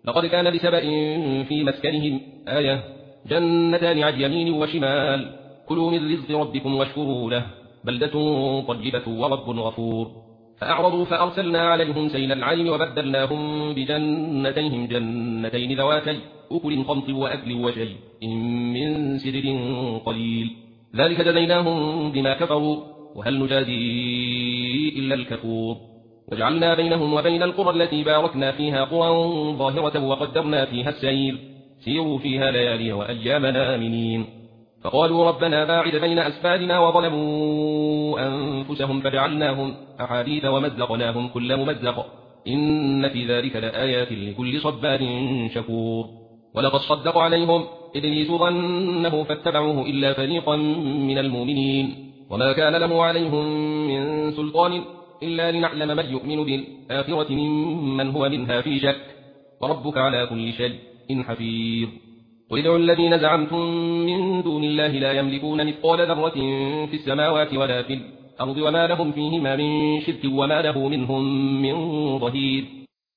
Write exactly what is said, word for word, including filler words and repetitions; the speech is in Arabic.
لقد كان لسبإ في مسكنهم آية جنتان عن يمين وشمال كلوا من رزق ربكم واشكروا له بلدة طيبة ورب غفور فأعرضوا فأرسلنا عليهم سيل العلم وبدلناهم بجنتيهم جنتين ذواتي أكل خمط وأكل وشيء من سدر قليل ذلك جزيناهم بما كفروا وهل نجازي إلا الكفور وجعلنا بينهم وبين القرى التي باركنا فيها قرى ظاهرة وقدرنا فيها السير سيروا فيها ليالي وأياما آمنين فقالوا ربنا باعد بين أسفارنا وظلموا أنفسهم فجعلناهم أحاديث ومزقناهم كل ممزق إن في ذلك لآيات لكل صبار شكور ولقد صدق عليهم إبليس ظنه فاتبعوه إلا فريقا من المؤمنين وما كان له عليهم من سلطان إلا لنعلم من يؤمن بالآخرة ممن هو منها في شك وربك على كل شيء حفيظ قل ادعوا الذين زعمتم من دون الله لا يملكون مثقال ذرة في السماوات ولا في الأرض وما لهم فيهما من شرك وما له منهم من ظهير